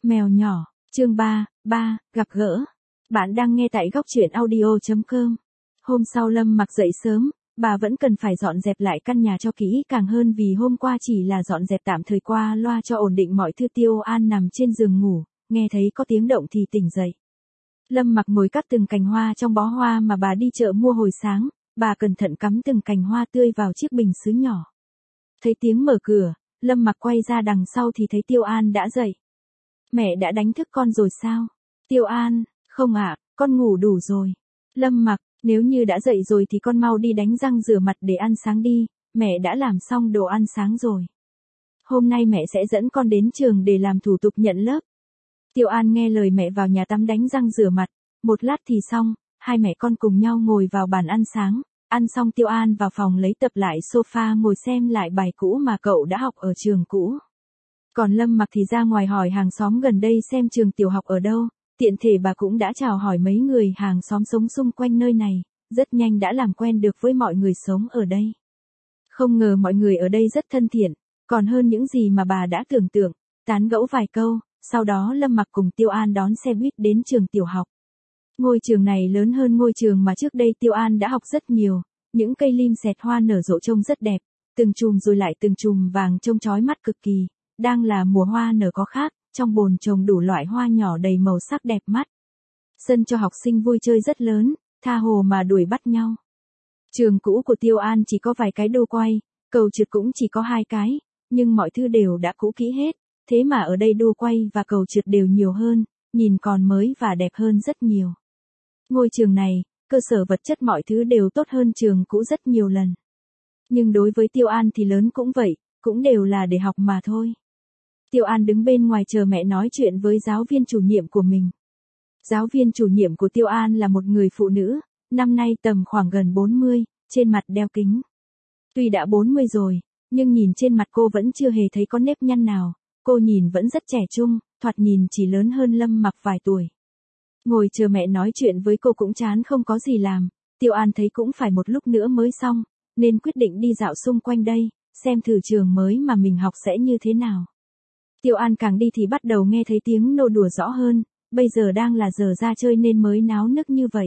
Mèo nhỏ, chương 3, gặp gỡ. Bạn đang nghe tại góc truyện audio.com. Hôm sau Lâm Mặc dậy sớm, bà vẫn cần phải dọn dẹp lại căn nhà cho kỹ càng hơn vì hôm qua chỉ là dọn dẹp tạm thời qua loa cho ổn định mọi thứ. Tiêu An nằm trên giường ngủ, nghe thấy có tiếng động thì tỉnh dậy. Lâm Mặc ngồi cắt từng cành hoa trong bó hoa mà bà đi chợ mua hồi sáng, bà cẩn thận cắm từng cành hoa tươi vào chiếc bình sứ nhỏ. Thấy tiếng mở cửa, Lâm Mặc quay ra đằng sau thì thấy Tiêu An đã dậy. Mẹ đã đánh thức con rồi sao? Tiêu An, không ạ, con ngủ đủ rồi. Lâm Mặc, nếu như đã dậy rồi thì con mau đi đánh răng rửa mặt để ăn sáng đi, mẹ đã làm xong đồ ăn sáng rồi. Hôm nay mẹ sẽ dẫn con đến trường để làm thủ tục nhận lớp. Tiêu An nghe lời mẹ vào nhà tắm đánh răng rửa mặt, một lát thì xong, hai mẹ con cùng nhau ngồi vào bàn ăn sáng. Ăn xong Tiêu An vào phòng lấy tập lại sofa ngồi xem lại bài cũ mà cậu đã học ở trường cũ. Còn Lâm Mặc thì ra ngoài hỏi hàng xóm gần đây xem trường tiểu học ở đâu, tiện thể bà cũng đã chào hỏi mấy người hàng xóm sống xung quanh nơi này, rất nhanh đã làm quen được với mọi người sống ở đây. Không ngờ mọi người ở đây rất thân thiện, còn hơn những gì mà bà đã tưởng tượng, tán gẫu vài câu, sau đó Lâm Mặc cùng Tiêu An đón xe buýt đến trường tiểu học. Ngôi trường này lớn hơn ngôi trường mà trước đây Tiêu An đã học rất nhiều, những cây lim xẹt hoa nở rộ trông rất đẹp, từng chùm rồi lại từng chùm vàng trông chói mắt cực kỳ, đang là mùa hoa nở có khác, trong bồn trồng đủ loại hoa nhỏ đầy màu sắc đẹp mắt. Sân cho học sinh vui chơi rất lớn, tha hồ mà đuổi bắt nhau. Trường cũ của Tiêu An chỉ có vài cái đô quay, cầu trượt cũng chỉ có 2 cái, nhưng mọi thứ đều đã cũ kỹ hết, thế mà ở đây đô quay và cầu trượt đều nhiều hơn, nhìn còn mới và đẹp hơn rất nhiều. Ngôi trường này, cơ sở vật chất mọi thứ đều tốt hơn trường cũ rất nhiều lần. Nhưng đối với Tiêu An thì lớn cũng vậy, cũng đều là để học mà thôi. Tiêu An đứng bên ngoài chờ mẹ nói chuyện với giáo viên chủ nhiệm của mình. Giáo viên chủ nhiệm của Tiêu An là một người phụ nữ, năm nay tầm khoảng gần 40, trên mặt đeo kính. Tuy đã 40 rồi, nhưng nhìn trên mặt cô vẫn chưa hề thấy có nếp nhăn nào, cô nhìn vẫn rất trẻ trung, thoạt nhìn chỉ lớn hơn Lâm Mặc vài tuổi. Ngồi chờ mẹ nói chuyện với cô cũng chán không có gì làm, Tiêu An thấy cũng phải một lúc nữa mới xong, nên quyết định đi dạo xung quanh đây, xem thử trường mới mà mình học sẽ như thế nào. Tiêu An càng đi thì bắt đầu nghe thấy tiếng nô đùa rõ hơn, bây giờ đang là giờ ra chơi nên mới náo nức như vậy.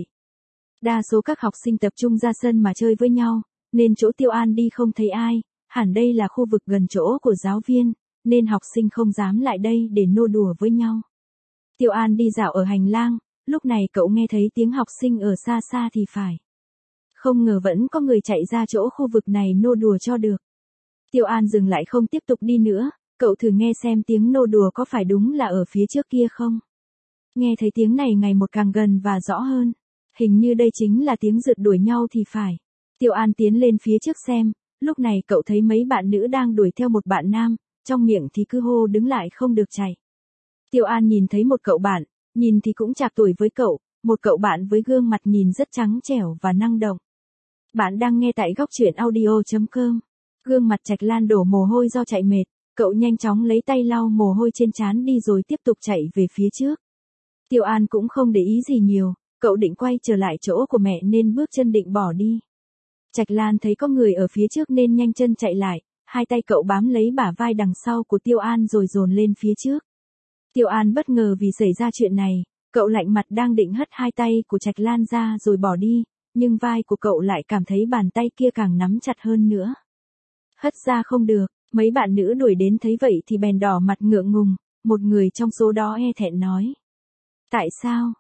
Đa số các học sinh tập trung ra sân mà chơi với nhau, nên chỗ Tiêu An đi không thấy ai, hẳn đây là khu vực gần chỗ của giáo viên, nên học sinh không dám lại đây để nô đùa với nhau. Tiêu An đi dạo ở hành lang, lúc này cậu nghe thấy tiếng học sinh ở xa xa thì phải. Không ngờ vẫn có người chạy ra chỗ khu vực này nô đùa cho được. Tiêu An dừng lại không tiếp tục đi nữa, cậu thử nghe xem tiếng nô đùa có phải đúng là ở phía trước kia không. Nghe thấy tiếng này ngày một càng gần và rõ hơn. Hình như đây chính là tiếng rượt đuổi nhau thì phải. Tiêu An tiến lên phía trước xem, lúc này cậu thấy mấy bạn nữ đang đuổi theo một bạn nam, trong miệng thì cứ hô đứng lại không được chạy. Tiêu An nhìn thấy một cậu bạn, nhìn thì cũng chạc tuổi với cậu, một cậu bạn với gương mặt nhìn rất trắng trẻo và năng động. Bạn đang nghe tại góc truyện audio.com. Gương mặt Trạch Lan đổ mồ hôi do chạy mệt, cậu nhanh chóng lấy tay lau mồ hôi trên trán đi rồi tiếp tục chạy về phía trước. Tiêu An cũng không để ý gì nhiều, cậu định quay trở lại chỗ của mẹ nên bước chân định bỏ đi. Trạch Lan thấy có người ở phía trước nên nhanh chân chạy lại, hai tay cậu bám lấy bả vai đằng sau của Tiêu An rồi dồn lên phía trước. Tiêu An bất ngờ vì xảy ra chuyện này, cậu lạnh mặt đang định hất hai tay của Trạch Lan ra rồi bỏ đi, nhưng vai của cậu lại cảm thấy bàn tay kia càng nắm chặt hơn nữa. Hất ra không được, mấy bạn nữ đuổi đến thấy vậy thì bèn đỏ mặt ngượng ngùng, một người trong số đó e thẹn nói. Tại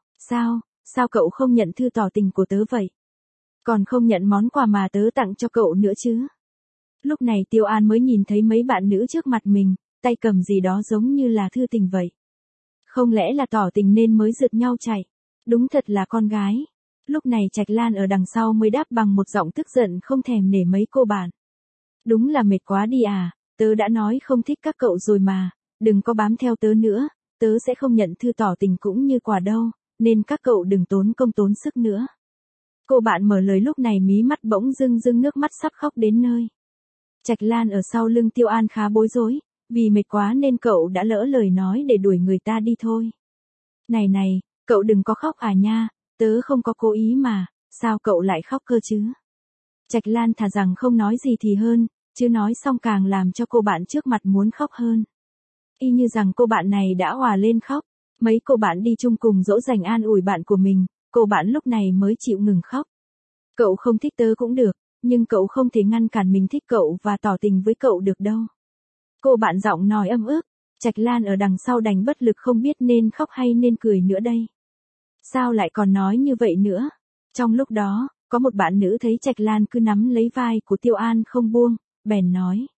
sao cậu không nhận thư tỏ tình của tớ vậy? Còn không nhận món quà mà tớ tặng cho cậu nữa chứ? Lúc này Tiêu An mới nhìn thấy mấy bạn nữ trước mặt mình, tay cầm gì đó giống như là thư tình vậy. Không lẽ là tỏ tình nên mới rượt nhau chạy? Đúng thật là con gái. Lúc này Trạch Lan ở đằng sau mới đáp bằng một giọng tức giận không thèm nể mấy cô bạn. Đúng là mệt quá đi à, tớ đã nói không thích các cậu rồi mà, đừng có bám theo tớ nữa, tớ sẽ không nhận thư tỏ tình cũng như quà đâu, nên các cậu đừng tốn công tốn sức nữa. Cô bạn mở lời lúc này mí mắt bỗng rưng nước mắt sắp khóc đến nơi. Trạch Lan ở sau lưng Tiêu An khá bối rối, vì mệt quá nên cậu đã lỡ lời nói để đuổi người ta đi thôi. Này, cậu đừng có khóc à nha, tớ không có cố ý mà, sao cậu lại khóc cơ chứ? Trạch Lan thà rằng không nói gì thì hơn, chứ nói xong càng làm cho cô bạn trước mặt muốn khóc hơn. Y như rằng cô bạn này đã òa lên khóc. Mấy cô bạn đi chung cùng dỗ dành an ủi bạn của mình, cô bạn lúc này mới chịu ngừng khóc. Cậu không thích tớ cũng được, nhưng cậu không thể ngăn cản mình thích cậu và tỏ tình với cậu được đâu. Cô bạn giọng nói ấm ức, Trạch Lan ở đằng sau đành bất lực không biết nên khóc hay nên cười nữa đây. Sao lại còn nói như vậy nữa? Trong lúc đó, có một bạn nữ thấy Trạch Lan cứ nắm lấy vai của Tiêu An không buông, bèn nói.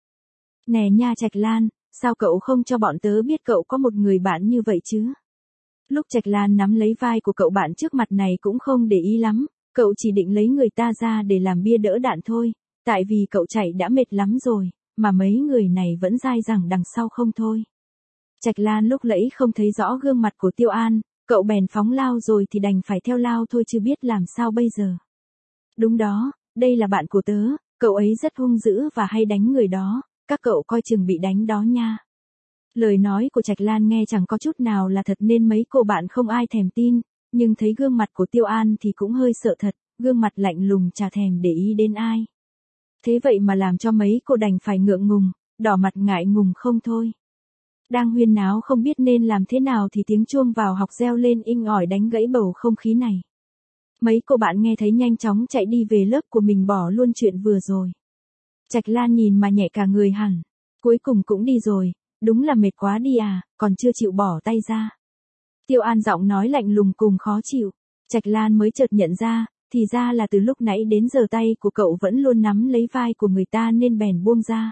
Nè nha Trạch Lan, sao cậu không cho bọn tớ biết cậu có một người bạn như vậy chứ? Lúc Trạch Lan nắm lấy vai của cậu bạn trước mặt này cũng không để ý lắm, cậu chỉ định lấy người ta ra để làm bia đỡ đạn thôi, tại vì cậu chạy đã mệt lắm rồi, mà mấy người này vẫn dai dẳng đằng sau không thôi. Trạch Lan lúc nãy không thấy rõ gương mặt của Tiêu An, cậu bèn phóng lao rồi thì đành phải theo lao thôi chứ biết làm sao bây giờ. Đúng đó, đây là bạn của tớ, cậu ấy rất hung dữ và hay đánh người đó, các cậu coi chừng bị đánh đó nha. Lời nói của Trạch Lan nghe chẳng có chút nào là thật nên mấy cô bạn không ai thèm tin, nhưng thấy gương mặt của Tiêu An thì cũng hơi sợ thật, gương mặt lạnh lùng chả thèm để ý đến ai. Thế vậy mà làm cho mấy cô đành phải ngượng ngùng, đỏ mặt ngại ngùng không thôi. Đang huyên náo không biết nên làm thế nào thì tiếng chuông vào học reo lên inh ỏi đánh gãy bầu không khí này. Mấy cô bạn nghe thấy nhanh chóng chạy đi về lớp của mình bỏ luôn chuyện vừa rồi. Trạch Lan nhìn mà nhẹ cả người hẳn, cuối cùng cũng đi rồi, đúng là mệt quá đi à, còn chưa chịu bỏ tay ra. Tiêu An giọng nói lạnh lùng cùng khó chịu, Trạch Lan mới chợt nhận ra, thì ra là từ lúc nãy đến giờ tay của cậu vẫn luôn nắm lấy vai của người ta nên bèn buông ra.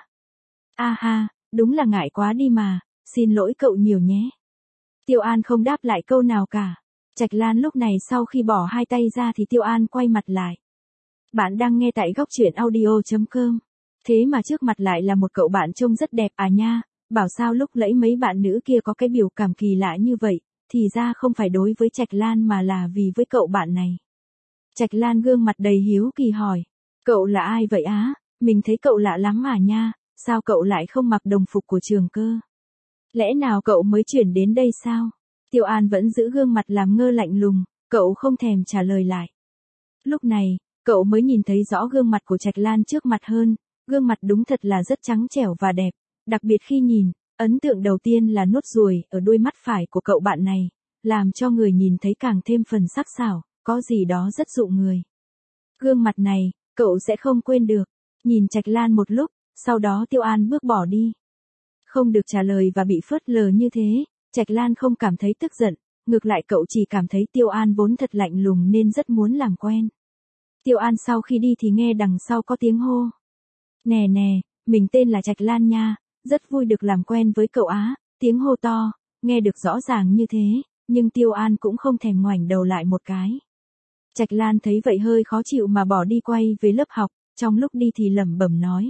A ha, đúng là ngại quá đi mà, xin lỗi cậu nhiều nhé. Tiêu An không đáp lại câu nào cả. Trạch Lan lúc này sau khi bỏ hai tay ra thì Tiêu An quay mặt lại. Bạn đang nghe tại góc truyện audio.com. Thế mà trước mặt lại là một cậu bạn trông rất đẹp à nha, bảo sao lúc nãy mấy bạn nữ kia có cái biểu cảm kỳ lạ như vậy, thì ra không phải đối với Trạch Lan mà là vì với cậu bạn này. Trạch Lan gương mặt đầy hiếu kỳ hỏi, cậu là ai vậy á, mình thấy cậu lạ lắm à nha, sao cậu lại không mặc đồng phục của trường cơ? Lẽ nào cậu mới chuyển đến đây sao? Tiêu An vẫn giữ gương mặt làm ngơ lạnh lùng, cậu không thèm trả lời lại. Lúc này, cậu mới nhìn thấy rõ gương mặt của Trạch Lan trước mặt hơn, gương mặt đúng thật là rất trắng trẻo và đẹp, đặc biệt khi nhìn, ấn tượng đầu tiên là nốt ruồi ở đuôi mắt phải của cậu bạn này, làm cho người nhìn thấy càng thêm phần sắc sảo, có gì đó rất dụ người. Gương mặt này, cậu sẽ không quên được. Nhìn Trạch Lan một lúc, sau đó Tiêu An bước bỏ đi. Không được trả lời và bị phớt lờ như thế, Trạch Lan không cảm thấy tức giận, ngược lại cậu chỉ cảm thấy Tiêu An vốn thật lạnh lùng nên rất muốn làm quen. Tiêu An sau khi đi thì nghe đằng sau có tiếng hô. Nè nè, mình tên là Trạch Lan nha, rất vui được làm quen với cậu á, tiếng hô to, nghe được rõ ràng như thế, nhưng Tiêu An cũng không thèm ngoảnh đầu lại một cái. Trạch Lan thấy vậy hơi khó chịu mà bỏ đi quay về lớp học, trong lúc đi thì lẩm bẩm nói.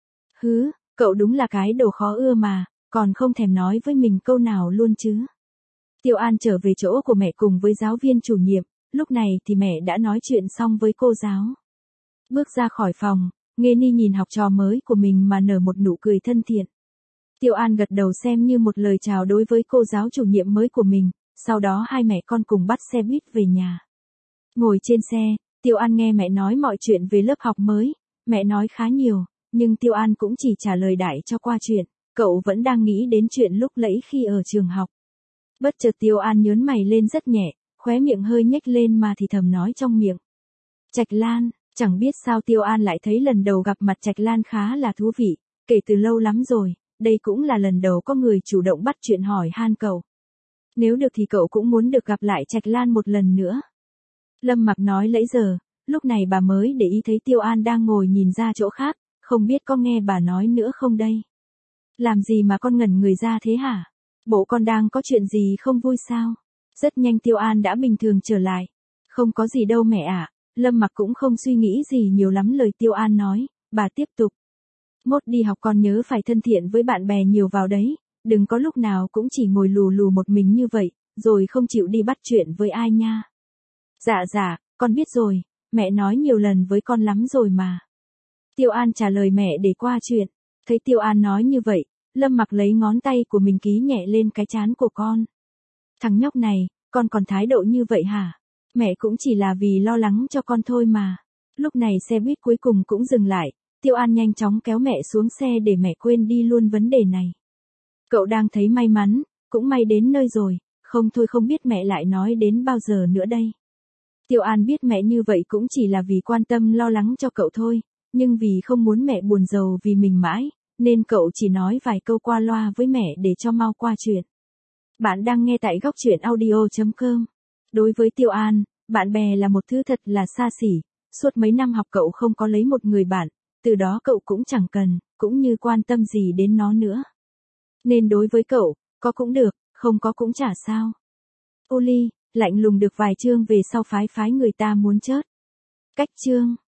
Hứ, cậu đúng là cái đồ khó ưa mà, còn không thèm nói với mình câu nào luôn chứ. Tiêu An trở về chỗ của mẹ cùng với giáo viên chủ nhiệm, lúc này thì mẹ đã nói chuyện xong với cô giáo. Bước ra khỏi phòng, Nghê Ni nhìn học trò mới của mình mà nở một nụ cười thân thiện. Tiêu An gật đầu xem như một lời chào đối với cô giáo chủ nhiệm mới của mình, sau đó hai mẹ con cùng bắt xe buýt về nhà. Ngồi trên xe, Tiêu An nghe mẹ nói mọi chuyện về lớp học mới, mẹ nói khá nhiều, nhưng Tiêu An cũng chỉ trả lời đại cho qua chuyện, cậu vẫn đang nghĩ đến chuyện lúc nãy khi ở trường học. Bất chợt Tiêu An nhớn mày lên rất nhẹ, khóe miệng hơi nhếch lên mà thì thầm nói trong miệng. Trạch Lan, chẳng biết sao Tiêu An lại thấy lần đầu gặp mặt Trạch Lan khá là thú vị, kể từ lâu lắm rồi, đây cũng là lần đầu có người chủ động bắt chuyện hỏi han cậu. Nếu được thì cậu cũng muốn được gặp lại Trạch Lan một lần nữa. Lâm Mặc nói nãy giờ, lúc này bà mới để ý thấy Tiêu An đang ngồi nhìn ra chỗ khác, không biết có nghe bà nói nữa không đây. Làm gì mà con ngẩn người ra thế hả? Bộ con đang có chuyện gì không vui sao? Rất nhanh Tiêu An đã bình thường trở lại. Không có gì đâu mẹ ạ. Lâm Mặc cũng không suy nghĩ gì nhiều lắm lời Tiêu An nói, bà tiếp tục. Mốt đi học con nhớ phải thân thiện với bạn bè nhiều vào đấy, đừng có lúc nào cũng chỉ ngồi lù lù một mình như vậy, rồi không chịu đi bắt chuyện với ai nha. Dạ, con biết rồi, mẹ nói nhiều lần với con lắm rồi mà. Tiêu An trả lời mẹ để qua chuyện. Thấy Tiêu An nói như vậy, Lâm Mặc lấy ngón tay của mình ký nhẹ lên cái trán của con. Thằng nhóc này, con còn thái độ như vậy hả? Mẹ cũng chỉ là vì lo lắng cho con thôi mà. Lúc này xe buýt cuối cùng cũng dừng lại, Tiêu An nhanh chóng kéo mẹ xuống xe để mẹ quên đi luôn vấn đề này. Cậu đang thấy may mắn, cũng may đến nơi rồi, không thôi không biết mẹ lại nói đến bao giờ nữa đây. Tiêu An biết mẹ như vậy cũng chỉ là vì quan tâm lo lắng cho cậu thôi, nhưng vì không muốn mẹ buồn rầu vì mình mãi, nên cậu chỉ nói vài câu qua loa với mẹ để cho mau qua chuyện. Bạn đang nghe tại góc truyện audio.com. Đối với Tiêu An, bạn bè là một thứ thật là xa xỉ, suốt mấy năm học cậu không có lấy một người bạn, từ đó cậu cũng chẳng cần, cũng như quan tâm gì đến nó nữa. Nên đối với cậu, có cũng được, không có cũng chả sao. Uli, lạnh lùng được vài chương về sau phái người ta muốn chớt. Cách chương